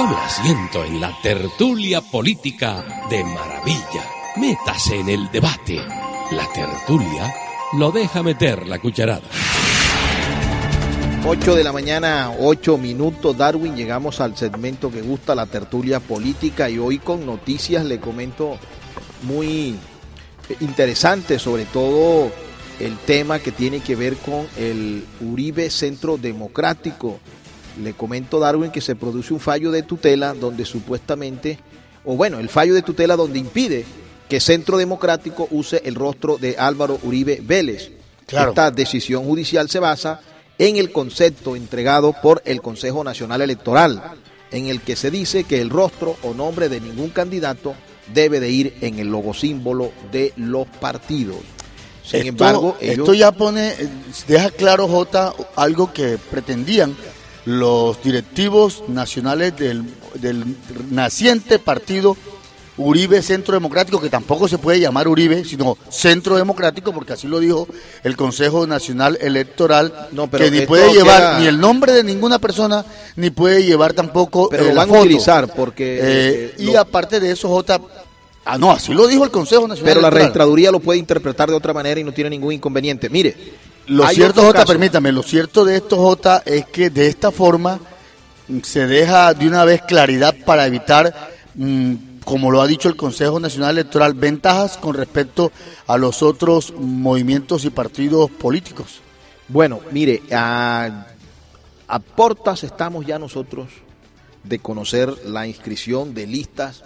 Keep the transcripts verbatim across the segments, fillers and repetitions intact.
Tome asiento en la tertulia política de maravilla. Métase en el debate. La tertulia lo deja meter la cucharada. ocho de la mañana, ocho minutos, Darwin. Llegamos al segmento que gusta, la tertulia política, y hoy con noticias le comento muy interesantes, sobre todo el tema que tiene que ver con el Uribe Centro Democrático. Le comento, Darwin, que se produce un fallo de tutela donde supuestamente, o bueno, el fallo de tutela donde impide que Centro Democrático use el rostro de Álvaro Uribe Vélez. Claro. Esta decisión judicial se basa en el concepto entregado por el Consejo Nacional Electoral, en el que se dice que el rostro o nombre de ningún candidato debe de ir en el logosímbolo de los partidos. Sin esto, embargo, ellos... esto ya pone, deja claro, Jota, algo que pretendían los directivos nacionales del, del naciente partido Uribe Centro Democrático, que tampoco se puede llamar Uribe, sino Centro Democrático, porque así lo dijo el Consejo Nacional Electoral, no, pero que ni puede llevar queda... ni el nombre de ninguna persona, ni puede llevar tampoco pero eh, lo van foto. a utilizar, porque... Eh, y lo... aparte de eso, Jota... Ah, no, así lo dijo el Consejo Nacional Pero Electoral. la registraduría lo puede interpretar de otra manera y no tiene ningún inconveniente. Mire, lo cierto, Jota, caso... permítame, lo cierto de esto, Jota, es que de esta forma se deja de una vez claridad para evitar... Mmm, como lo ha dicho el Consejo Nacional Electoral, ventajas con respecto a los otros movimientos y partidos políticos. Bueno, mire, a, a portas estamos ya nosotros de conocer la inscripción de listas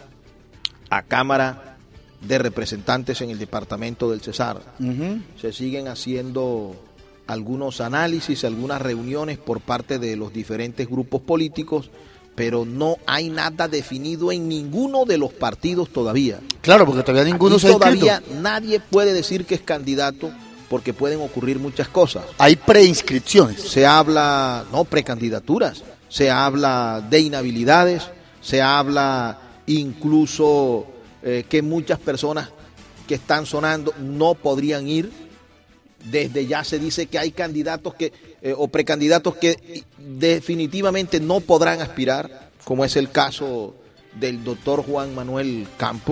a Cámara de Representantes en el departamento del Cesar. Uh-huh. Se siguen haciendo algunos análisis, algunas reuniones por parte de los diferentes grupos políticos, pero no hay nada definido en ninguno de los partidos todavía. Claro, porque todavía ninguno Aquí se ha todavía inscrito. Nadie puede decir que es candidato porque pueden ocurrir muchas cosas. Hay preinscripciones. Se habla, no, precandidaturas, se habla de inhabilidades, se habla incluso eh, que muchas personas que están sonando no podrían ir. Desde ya se dice que hay candidatos que eh, o precandidatos que definitivamente no podrán aspirar, como es el caso del doctor Juan Manuel Campo,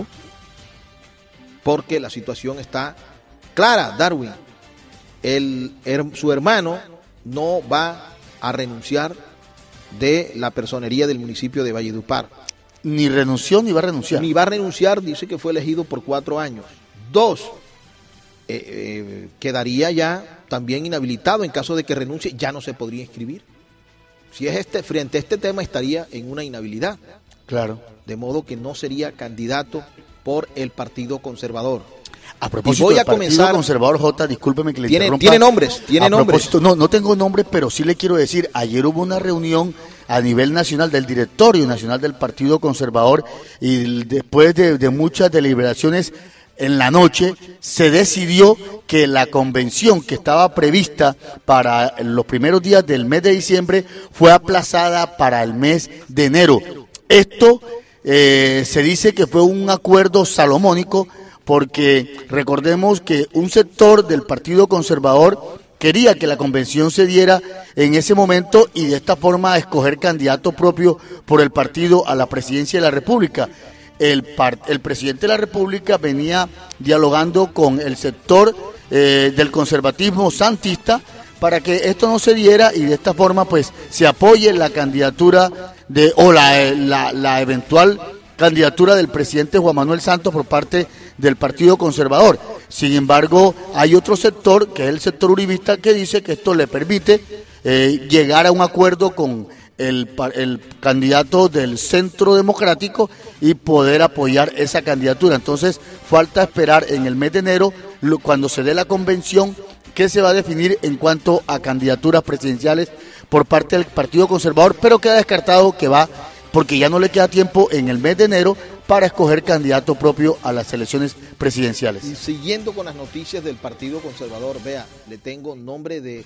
porque la situación está clara, Darwin. El, el, su hermano no va a renunciar de la personería del municipio de Valledupar. Ni renunció ni va a renunciar. Ni va a renunciar, dice que fue elegido por cuatro años. Dos, Eh, eh, quedaría ya también inhabilitado en caso de que renuncie, ya no se podría inscribir. Si es este, frente a este tema estaría en una inhabilidad. Claro. De modo que no sería candidato por el Partido Conservador. A propósito, voy a del Partido comenzar, Conservador, J, discúlpeme que le tiene, interrumpa. Tiene nombres, tiene a nombres. Propósito, no, no tengo nombres, pero sí le quiero decir, ayer hubo una reunión a nivel nacional del Directorio Nacional del Partido Conservador y después de, de muchas deliberaciones, en la noche se decidió que la convención que estaba prevista para los primeros días del mes de diciembre fue aplazada para el mes de enero. Esto eh, se dice que fue un acuerdo salomónico porque recordemos que un sector del Partido Conservador quería que la convención se diera en ese momento y de esta forma escoger candidato propio por el partido a la presidencia de la República. El, par, el presidente de la República venía dialogando con el sector eh, del conservatismo santista para que esto no se diera y de esta forma pues se apoye la candidatura de o la, la, la eventual candidatura del presidente Juan Manuel Santos por parte del Partido Conservador. Sin embargo, hay otro sector, que es el sector uribista, que dice que esto le permite eh, llegar a un acuerdo con El, el candidato del Centro Democrático y poder apoyar esa candidatura. Entonces falta esperar en el mes de enero lo, cuando se dé la convención que se va a definir en cuanto a candidaturas presidenciales por parte del Partido Conservador, pero queda descartado que va, porque ya no le queda tiempo en el mes de enero para escoger candidato propio a las elecciones presidenciales. Y siguiendo con las noticias del Partido Conservador, vea, le tengo nombre de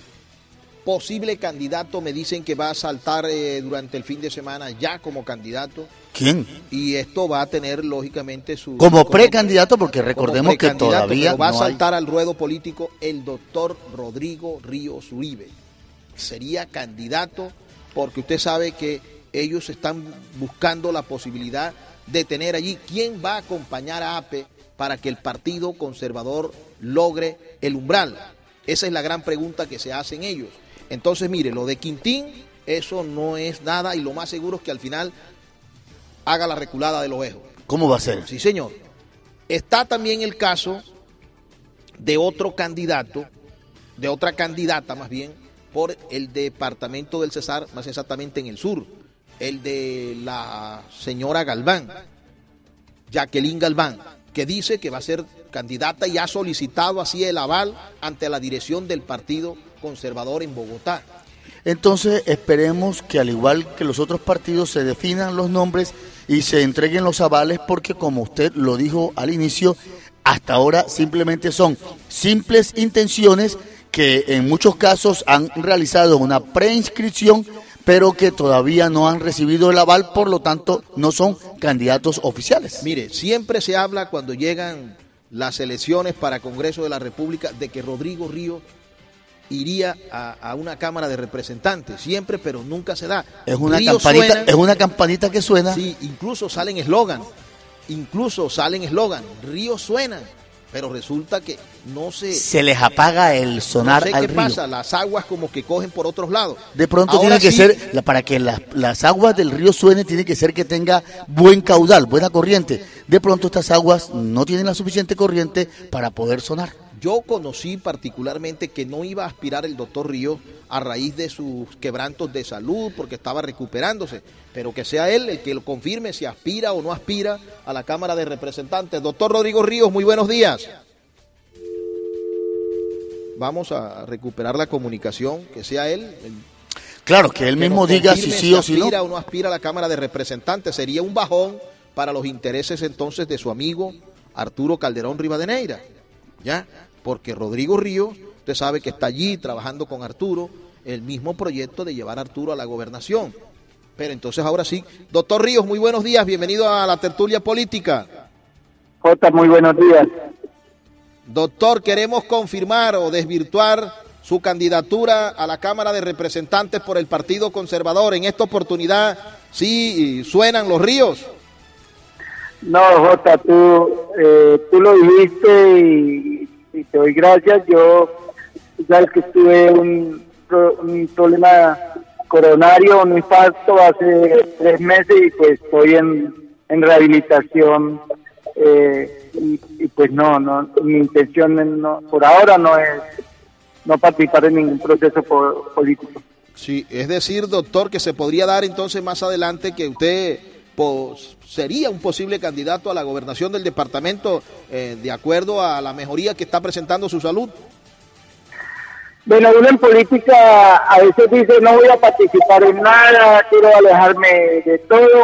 posible candidato, me dicen que va a saltar eh, durante el fin de semana ya como candidato. ¿Quién? Y esto va a tener lógicamente su... Como, como precandidato, porque recordemos que todavía va no a saltar hay... al ruedo político el doctor Rodrigo Ríos Uribe. Sería candidato porque usted sabe que ellos están buscando la posibilidad de tener allí quién va a acompañar a A P E para que el Partido Conservador logre el umbral. Esa es la gran pregunta que se hacen ellos. Entonces, mire, lo de Quintín, eso no es nada y lo más seguro es que al final haga la reculada del ovejo. ¿Cómo va a ser? Sí, señor. Está también el caso de otro candidato, de otra candidata más bien, por el departamento del Cesar, más exactamente en el sur, el de la señora Galván, Jacqueline Galván, que dice que va a ser candidata y ha solicitado así el aval ante la dirección del Partido Conservador en Bogotá. Entonces esperemos que al igual que los otros partidos se definan los nombres y se entreguen los avales, porque como usted lo dijo al inicio, hasta ahora simplemente son simples intenciones que en muchos casos han realizado una preinscripción, pero que todavía no han recibido el aval, por lo tanto no son candidatos oficiales. Mire, siempre se habla cuando llegan las elecciones para Congreso de la República de que Rodrigo Ríos iría a, a una Cámara de Representantes, siempre, pero nunca se da. Es una Ríos campanita, suena, es una campanita que suena. Sí, incluso salen eslogan, incluso salen eslogan, Ríos suena, pero resulta que no se... Se les apaga el sonar no sé al qué río. pasa, las aguas como que cogen por otros lados. De pronto Ahora tiene que sí, ser, la- para que las, las aguas del río suenen, tiene que ser que tenga buen caudal, buena corriente. De pronto estas aguas no tienen la suficiente corriente para poder sonar. Yo conocí particularmente que no iba a aspirar el doctor Ríos a raíz de sus quebrantos de salud, porque estaba recuperándose, pero que sea él el que lo confirme si aspira o no aspira a la Cámara de Representantes. Doctor Rodrigo Ríos, muy buenos días. Vamos a recuperar la comunicación, que sea él el Claro, que él que mismo nos diga si confirme sí o si no. aspira o no aspira a la Cámara de Representantes. Sería un bajón para los intereses entonces de su amigo Arturo Calderón Rivadeneira, ¿ya? Porque Rodrigo Ríos, usted sabe que está allí trabajando con Arturo, el mismo proyecto de llevar a Arturo a la gobernación. Pero entonces ahora sí, doctor Ríos, muy buenos días, bienvenido a la tertulia política. Jota, muy buenos días. Doctor, queremos confirmar o desvirtuar su candidatura a la Cámara de Representantes por el Partido Conservador. En esta oportunidad, sí, suenan los ríos. No, Jota, tú, eh, tú lo dijiste y, y te doy gracias. Yo, tú sabes que tuve un, pro- un problema coronario, un infarto hace tres meses y pues estoy en, en rehabilitación. Eh, y, y pues no, no, mi intención no, por ahora no es no participar en ningún proceso po- político. Sí, es decir, doctor, que se podría dar entonces más adelante que usted pues, sería un posible candidato a la gobernación del departamento eh, de acuerdo a la mejoría que está presentando su salud. Bueno, uno en política a veces dice no voy a participar en nada, quiero alejarme de todo.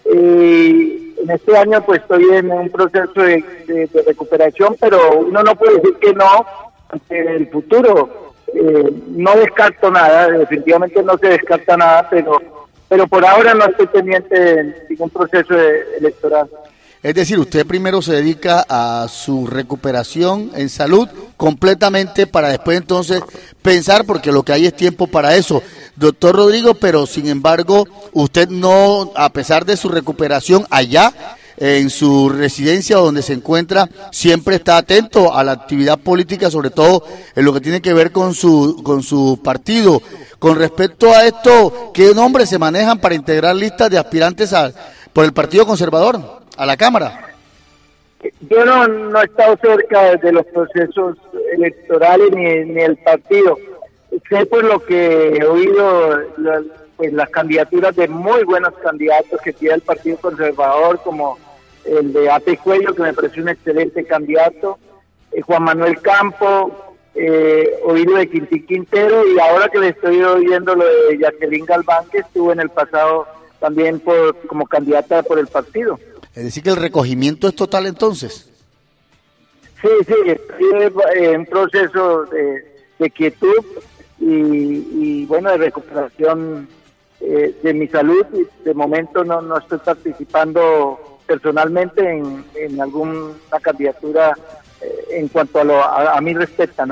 Y en este año pues estoy en un proceso de, de- de recuperación, pero uno no puede decir que no ante el futuro. Eh, no descarto nada, definitivamente no se descarta nada, pero pero por ahora no estoy pendiente de ningún proceso de- electoral. Es decir, usted primero se dedica a su recuperación en salud completamente para después entonces pensar, porque lo que hay es tiempo para eso. Doctor Rodrigo, pero sin embargo, usted no, a pesar de su recuperación allá, en su residencia donde se encuentra, siempre está atento a la actividad política, sobre todo en lo que tiene que ver con su, con su partido. Con respecto a esto, ¿qué nombres se manejan para integrar listas de aspirantes a, por el Partido Conservador a la Cámara? Yo no, no he estado cerca de los procesos electorales ni, ni el partido. Sé por lo que he oído la- pues las candidaturas de muy buenos candidatos que tiene el Partido Conservador, como el de A P Cuello, que me parece un excelente candidato, eh, Juan Manuel Campo, eh, oído de Quintín Quintero, y ahora que le estoy oyendo lo de Jacqueline Galván, que estuvo en el pasado también por, como candidata por el partido. Es decir, que el recogimiento es total entonces. Sí, sí, estoy en proceso de, de quietud y, y, bueno, de recuperación eh, de mi salud. Y de momento no, no estoy participando personalmente en, en alguna candidatura eh, en cuanto a lo a, a mí respecta, ¿no?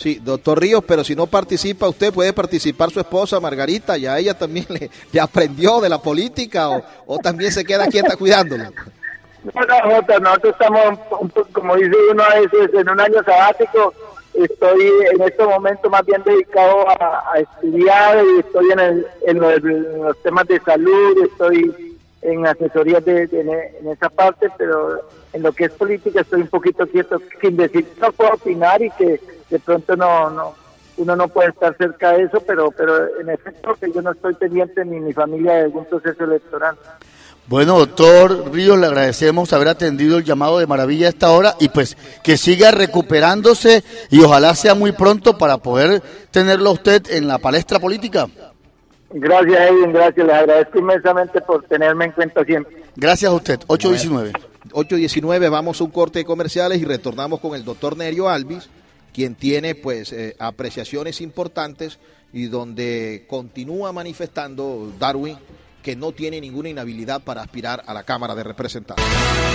Sí, doctor Ríos, pero si no participa usted, puede participar su esposa Margarita, ya ella también le, le aprendió de la política o, o también se queda quieta cuidándolo. No, no, Jota, nosotros estamos, como dice uno a veces, en un año sabático. Estoy en este momento más bien dedicado a, a estudiar y estoy en, el, en, los, en los temas de salud, estoy en asesorías de, de, en esa parte, pero en lo que es política estoy un poquito quieto, sin decir que no puedo opinar y que de pronto no, no uno no puede estar cerca de eso, pero pero en efecto que yo no estoy pendiente ni mi familia de algún proceso electoral. Bueno, doctor Ríos, le agradecemos haber atendido el llamado de Maravilla a esta hora y pues que siga recuperándose y ojalá sea muy pronto para poder tenerlo a usted en la palestra política. Gracias, Edwin, gracias, les agradezco inmensamente por tenerme en cuenta siempre. Gracias a usted, ocho diecinueve. ocho diecinueve, vamos a un corte de comerciales y retornamos con el doctor Nerio Alvis, quien tiene pues eh, apreciaciones importantes y donde continúa manifestando Darwin que no tiene ninguna inhabilidad para aspirar a la Cámara de Representantes.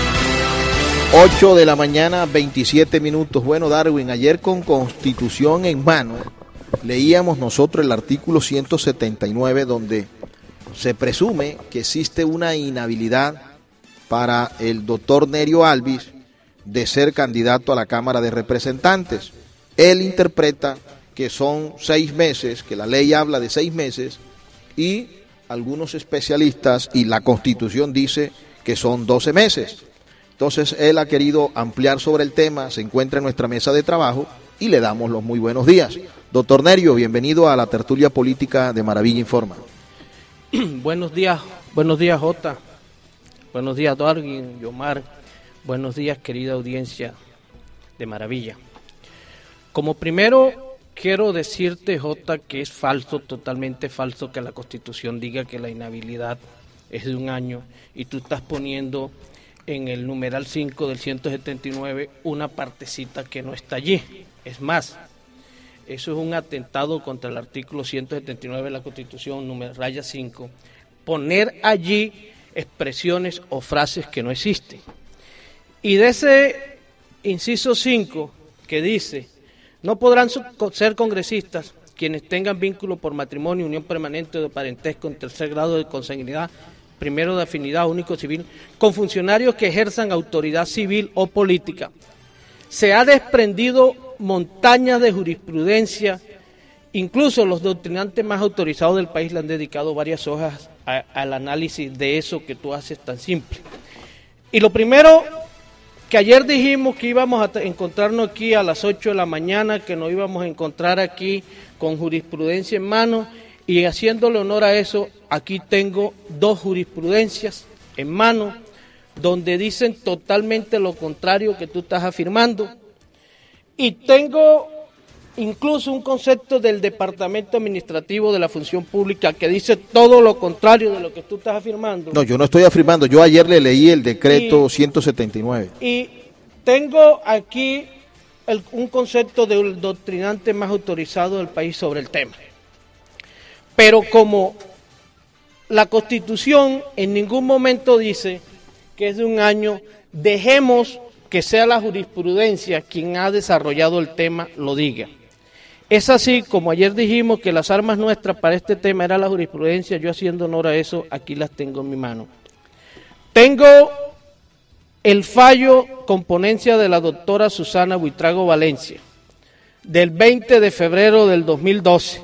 ocho de la mañana, veintisiete minutos. Bueno, Darwin, ayer con Constitución en mano, leíamos nosotros el artículo ciento setenta y nueve, donde se presume que existe una inhabilidad para el doctor Nerio Alvis de ser candidato a la Cámara de Representantes. Él interpreta que son seis meses, que la ley habla de seis meses, y algunos especialistas y la Constitución dice que son doce meses. Entonces él ha querido ampliar sobre el tema, se encuentra en nuestra mesa de trabajo y le damos los muy buenos días. Doctor Nerio, bienvenido a la tertulia política de Maravilla Informa. Buenos días, buenos días Jota, buenos días Darwin, Yomar, buenos días querida audiencia de Maravilla. Como primero quiero decirte, Jota, que es falso, totalmente falso que la Constitución diga que la inhabilidad es de un año y tú estás poniendo en el numeral cinco del ciento setenta y nueve una partecita que no está allí. Es más, eso es un atentado contra el artículo ciento setenta y nueve de la Constitución, número raya cinco, poner allí expresiones o frases que no existen. Y de ese inciso cinco que dice: no podrán ser congresistas quienes tengan vínculo por matrimonio, unión permanente o de parentesco en tercer grado de consanguinidad, primero de afinidad único civil, con funcionarios que ejerzan autoridad civil o política. Se ha desprendido montañas de jurisprudencia, incluso los doctrinantes más autorizados del país le han dedicado varias hojas a, al análisis de eso que tú haces tan simple. Y lo primero que ayer dijimos que íbamos a encontrarnos aquí a las ocho de la mañana, que nos íbamos a encontrar aquí con jurisprudencia en mano, y haciéndole honor a eso, aquí tengo dos jurisprudencias en mano, donde dicen totalmente lo contrario que tú estás afirmando, y tengo incluso un concepto del Departamento Administrativo de la Función Pública que dice todo lo contrario de lo que tú estás afirmando. No, yo no estoy afirmando, yo ayer le leí el decreto y, ciento setenta y nueve. Y tengo aquí el, un concepto del doctrinante más autorizado del país sobre el tema. Pero como la Constitución en ningún momento dice que es de un año, dejemos que sea la jurisprudencia quien ha desarrollado el tema lo diga. Es así, como ayer dijimos que las armas nuestras para este tema era la jurisprudencia, yo haciendo honor a eso, aquí las tengo en mi mano. Tengo el fallo con ponencia de la doctora Susana Buitrago Valencia, del veinte de febrero del dos mil doce,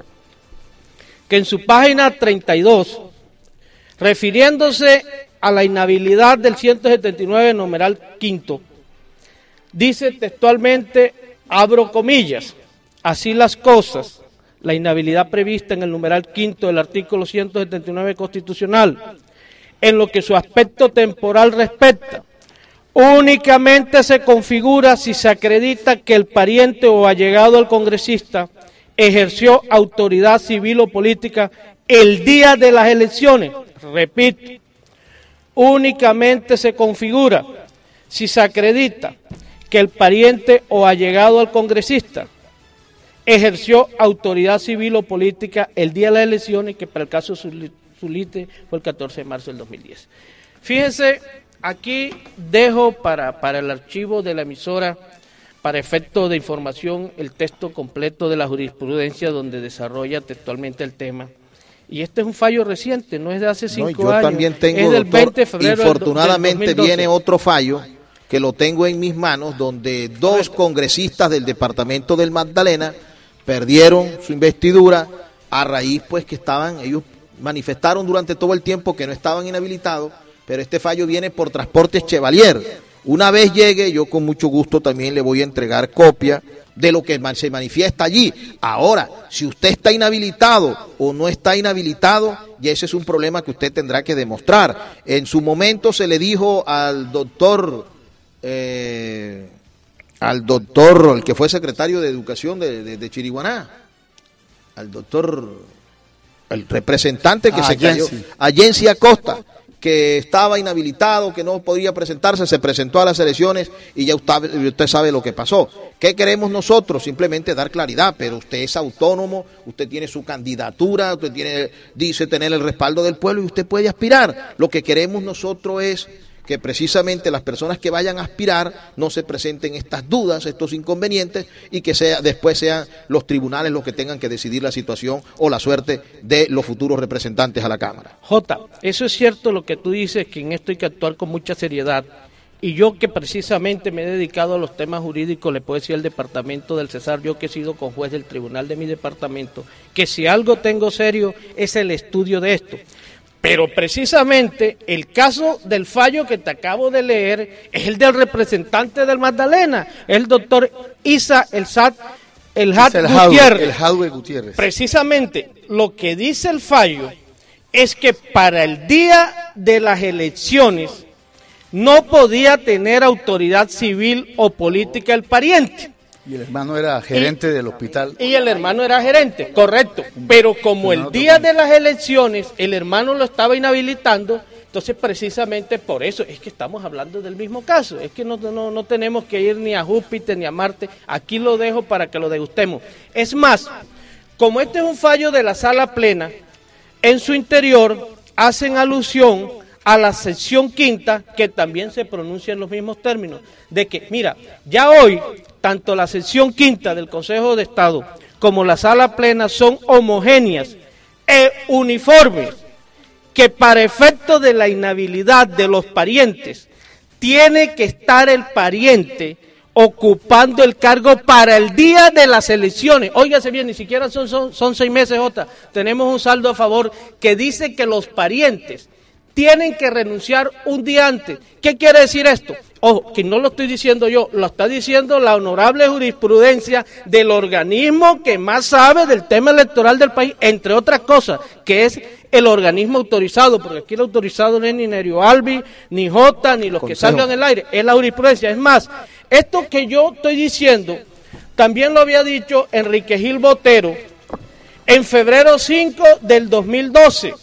que en su página treinta y dos, refiriéndose a la inhabilidad del ciento setenta y nueve, numeral quinto, dice textualmente, abro comillas, así las cosas, la inhabilidad prevista en el numeral quinto del artículo ciento setenta y nueve constitucional, en lo que su aspecto temporal respecta, únicamente se configura si se acredita que el pariente o allegado al congresista ejerció autoridad civil o política el día de las elecciones. Repito, únicamente se configura si se acredita que el pariente o allegado al congresista ejerció autoridad civil o política el día de las elecciones, que para el caso Zulite fue el catorce de marzo del dos mil diez. Fíjense, aquí dejo para, para el archivo de la emisora para efecto de información, el texto completo de la jurisprudencia donde desarrolla textualmente el tema. Y este es un fallo reciente, no es de hace cinco no, yo años. Yo también tengo, es del doctor, veinte de febrero infortunadamente del dos mil doce. Viene otro fallo que lo tengo en mis manos, donde dos congresistas del departamento del Magdalena perdieron su investidura a raíz pues que estaban, ellos manifestaron durante todo el tiempo que no estaban inhabilitados, pero este fallo viene por Transportes Chevalier. Una vez llegue, yo con mucho gusto también le voy a entregar copia de lo que se manifiesta allí. Ahora, si usted está inhabilitado o no está inhabilitado, ya ese es un problema que usted tendrá que demostrar. En su momento se le dijo al doctor, eh, al doctor, el que fue secretario de Educación de, de, de Chiriguaná, al doctor, el representante que ah, se cayó, a Yensi Acosta, que estaba inhabilitado, que no podía presentarse, se presentó a las elecciones y ya usted, usted sabe lo que pasó. ¿Qué queremos nosotros? Simplemente dar claridad, pero usted es autónomo, usted tiene su candidatura, usted tiene, dice tener el respaldo del pueblo y usted puede aspirar. Lo que queremos nosotros es que precisamente las personas que vayan a aspirar no se presenten estas dudas, estos inconvenientes, y que sea después sean los tribunales los que tengan que decidir la situación o la suerte de los futuros representantes a la Cámara. Jota, eso es cierto lo que tú dices, que en esto hay que actuar con mucha seriedad, y yo que precisamente me he dedicado a los temas jurídicos, le puedo decir al departamento del Cesar, yo que he sido conjuez del tribunal de mi departamento, que si algo tengo serio es el estudio de esto. Pero precisamente el caso del fallo que te acabo de leer es el del representante del Magdalena, el doctor Isa El Sad, el Had Gutiérrez. El Hadwe Gutiérrez. Precisamente lo que dice el fallo es que para el día de las elecciones no podía tener autoridad civil o política el pariente. Y el hermano era gerente y, del hospital. Y el hermano era gerente, correcto. Pero como el día de las elecciones el hermano lo estaba inhabilitando, entonces precisamente por eso es que estamos hablando del mismo caso. Es que no, no, no tenemos que ir ni a Júpiter ni a Marte. Aquí lo dejo para que lo degustemos. Es más, como este es un fallo de la sala plena, en su interior hacen alusión a la sección quinta, que también se pronuncia en los mismos términos, de que, mira, ya hoy, tanto la sección quinta del Consejo de Estado como la sala plena son homogéneas e uniformes, que para efecto de la inhabilidad de los parientes, tiene que estar el pariente ocupando el cargo para el día de las elecciones. Óigase bien, ni siquiera son, son, son seis meses, Jota. Tenemos un saldo a favor que dice que los parientes tienen que renunciar un día antes. ¿Qué quiere decir esto? Ojo, que no lo estoy diciendo yo, lo está diciendo la honorable jurisprudencia del organismo que más sabe del tema electoral del país, entre otras cosas, que es el organismo autorizado, porque aquí el autorizado no es ni Nerio Albi, ni Jota, ni los Consejo. Que salgan en el aire, es la jurisprudencia. Es más, esto que yo estoy diciendo, también lo había dicho Enrique Gil Botero en febrero cinco del dos mil doce.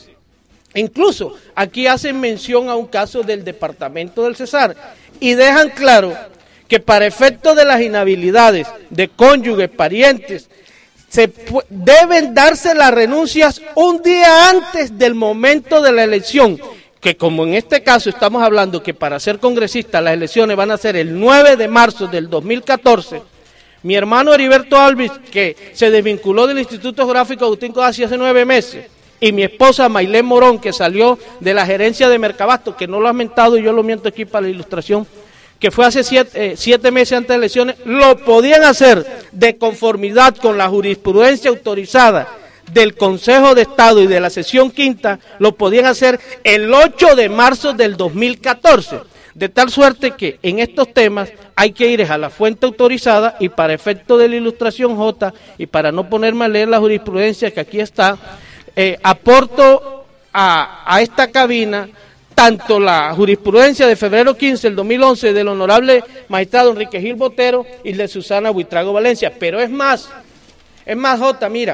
Incluso aquí hacen mención a un caso del departamento del Cesar y dejan claro que para efecto de las inhabilidades de cónyuges, parientes, se deben darse las renuncias un día antes del momento de la elección, que como en este caso estamos hablando que para ser congresista las elecciones van a ser el nueve de marzo del dos mil catorce, mi hermano Heriberto Alvis, que se desvinculó del Instituto Geográfico Agustín Codazzi hace nueve meses, y mi esposa Maylén Morón, que salió de la gerencia de Mercabasto, que no lo ha mentado y yo lo miento aquí para la ilustración, que fue hace siete, eh, siete meses antes de elecciones, lo podían hacer de conformidad con la jurisprudencia autorizada del Consejo de Estado y de la sesión quinta, lo podían hacer el ocho de marzo del dos mil catorce. De tal suerte que en estos temas hay que ir a la fuente autorizada y para efecto de la ilustración J, y para no ponerme a leer la jurisprudencia que aquí está, Eh, aporto a, a esta cabina tanto la jurisprudencia de febrero quince del dos mil once del honorable magistrado Enrique Gil Botero y de Susana Buitrago Valencia. Pero es más, es más, Jota, mira,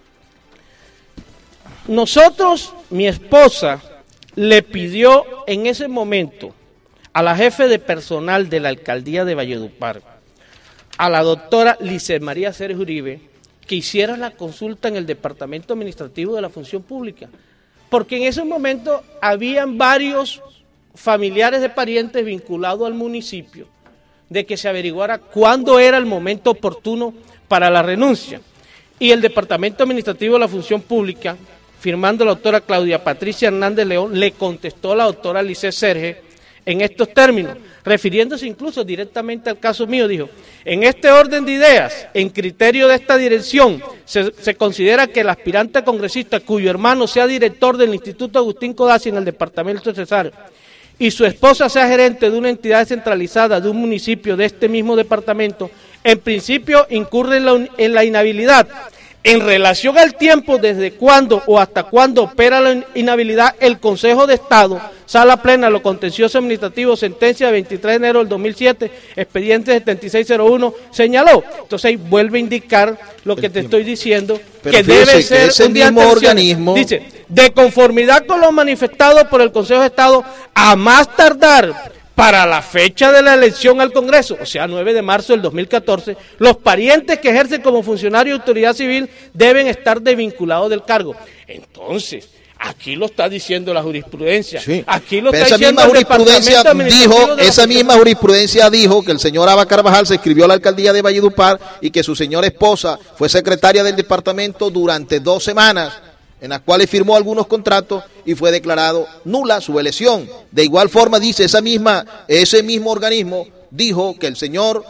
nosotros, mi esposa, le pidió en ese momento a la jefe de personal de la alcaldía de Valledupar, a la doctora Lice María Ceres Uribe, que hiciera la consulta en el Departamento Administrativo de la Función Pública, porque en ese momento habían varios familiares de parientes vinculados al municipio, de que se averiguara cuándo era el momento oportuno para la renuncia. Y el Departamento Administrativo de la Función Pública, firmando la doctora Claudia Patricia Hernández León, le contestó a la doctora Lice Serge en estos términos, refiriéndose incluso directamente al caso mío, dijo: en este orden de ideas, en criterio de esta dirección, se, se considera que el aspirante congresista cuyo hermano sea director del Instituto Agustín Codazzi en el departamento de Cesar y su esposa sea gerente de una entidad descentralizada de un municipio de este mismo departamento, en principio incurre en la, en la inhabilidad. En relación al tiempo desde cuándo o hasta cuándo opera la inhabilidad, el Consejo de Estado, Sala Plena, lo contencioso administrativo, sentencia de veintitrés de enero del dos mil siete, expediente setenta y seis cero uno, señaló. Entonces ahí vuelve a indicar lo que te estoy diciendo, pero que debe que ser ese un día mismo terciario. organismo. Dice, de conformidad con lo manifestado por el Consejo de Estado, a más tardar para la fecha de la elección al Congreso, o sea, nueve de marzo del dos mil catorce, los parientes que ejercen como funcionario de autoridad civil deben estar desvinculados del cargo. Entonces, aquí lo está diciendo la jurisprudencia. Sí. Aquí lo Pero está esa diciendo misma el jurisprudencia Departamento Administrativo dijo, de la esa Función. misma jurisprudencia dijo que el señor Aba Carvajal se inscribió a la alcaldía de Valledupar y que su señora esposa fue secretaria del departamento durante dos semanas, en las cuales firmó algunos contratos y fue declarado nula su elección. De igual forma, dice esa misma, ese mismo organismo dijo que el señor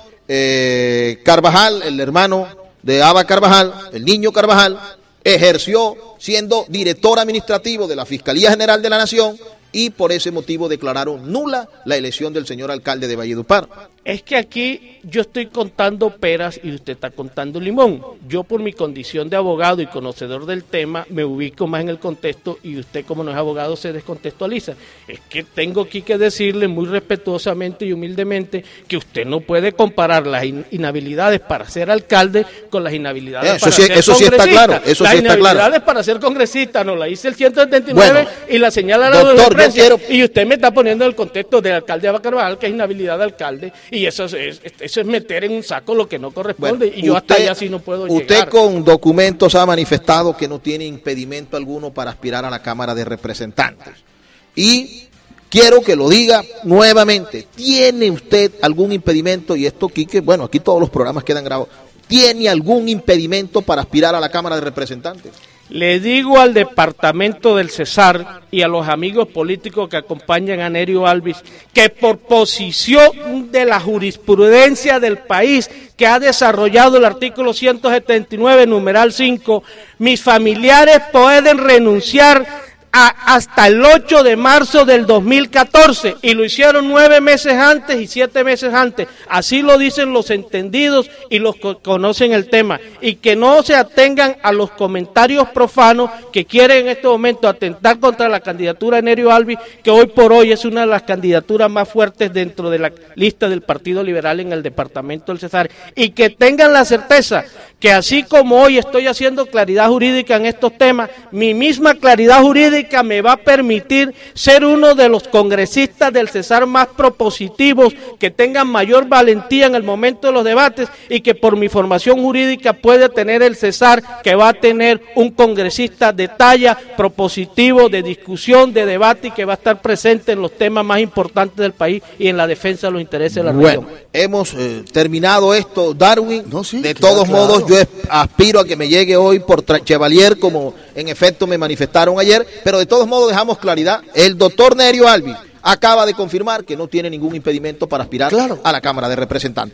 eh, Carvajal, el hermano de Aba Carvajal, el niño Carvajal, ejerció siendo director administrativo de la Fiscalía General de la Nación y por ese motivo declararon nula la elección del señor alcalde de Valledupar. Es que aquí yo estoy contando peras y usted está contando limón. Yo, por mi condición de abogado y conocedor del tema, me ubico más en el contexto y usted, como no es abogado, se descontextualiza. Es que tengo aquí que decirle muy respetuosamente y humildemente que usted no puede comparar las in inhabilidades para ser alcalde con las inhabilidades eso para sí, ser eso sí congresista. está claro, eso las sí está inhabilidades claro. para ser congresista no la dice el ciento setenta y nueve Bueno, y la señala la doctor, de prensa, quiero... y usted me está poniendo en el contexto del alcalde de Aba Carvajal, que es inhabilidad de alcalde, y eso es, eso es meter en un saco lo que no corresponde, Bueno, y yo usted, hasta allá sí no puedo usted llegar. Usted con documentos ha manifestado que no tiene impedimento alguno para aspirar a la Cámara de Representantes. Y quiero que lo diga nuevamente, ¿tiene usted algún impedimento? Y esto, Quique, bueno, aquí todos los programas quedan grabados. ¿Tiene algún impedimento para aspirar a la Cámara de Representantes? Le digo al departamento del Cesar y a los amigos políticos que acompañan a Nerio Alvis que por posición de la jurisprudencia del país que ha desarrollado el artículo ciento setenta y nueve, numeral cinco, mis familiares pueden renunciar A, hasta el ocho de marzo del dos mil catorce, y lo hicieron nueve meses antes y siete meses antes. Así lo dicen los entendidos y los que conocen el tema, y que no se atengan a los comentarios profanos que quieren en este momento atentar contra la candidatura de Nerio Alvis, que hoy por hoy es una de las candidaturas más fuertes dentro de la lista del Partido Liberal en el departamento del Cesar, y que tengan la certeza que así como hoy estoy haciendo claridad jurídica en estos temas, mi misma claridad jurídica me va a permitir ser uno de los congresistas del Cesar más propositivos, que tengan mayor valentía en el momento de los debates, y que por mi formación jurídica puede tener el Cesar, que va a tener un congresista de talla, propositivo, de discusión, de debate, y que va a estar presente en los temas más importantes del país y en la defensa de los intereses de la bueno, región. Hemos eh, terminado esto, Darwin. No, sí, de claro, todos claro. modos, yo aspiro a que me llegue hoy por Chevalier, como en efecto me manifestaron ayer, pero de todos modos dejamos claridad. El doctor Nerio Alvis acaba de confirmar que no tiene ningún impedimento para aspirar Claro. a la Cámara de Representantes.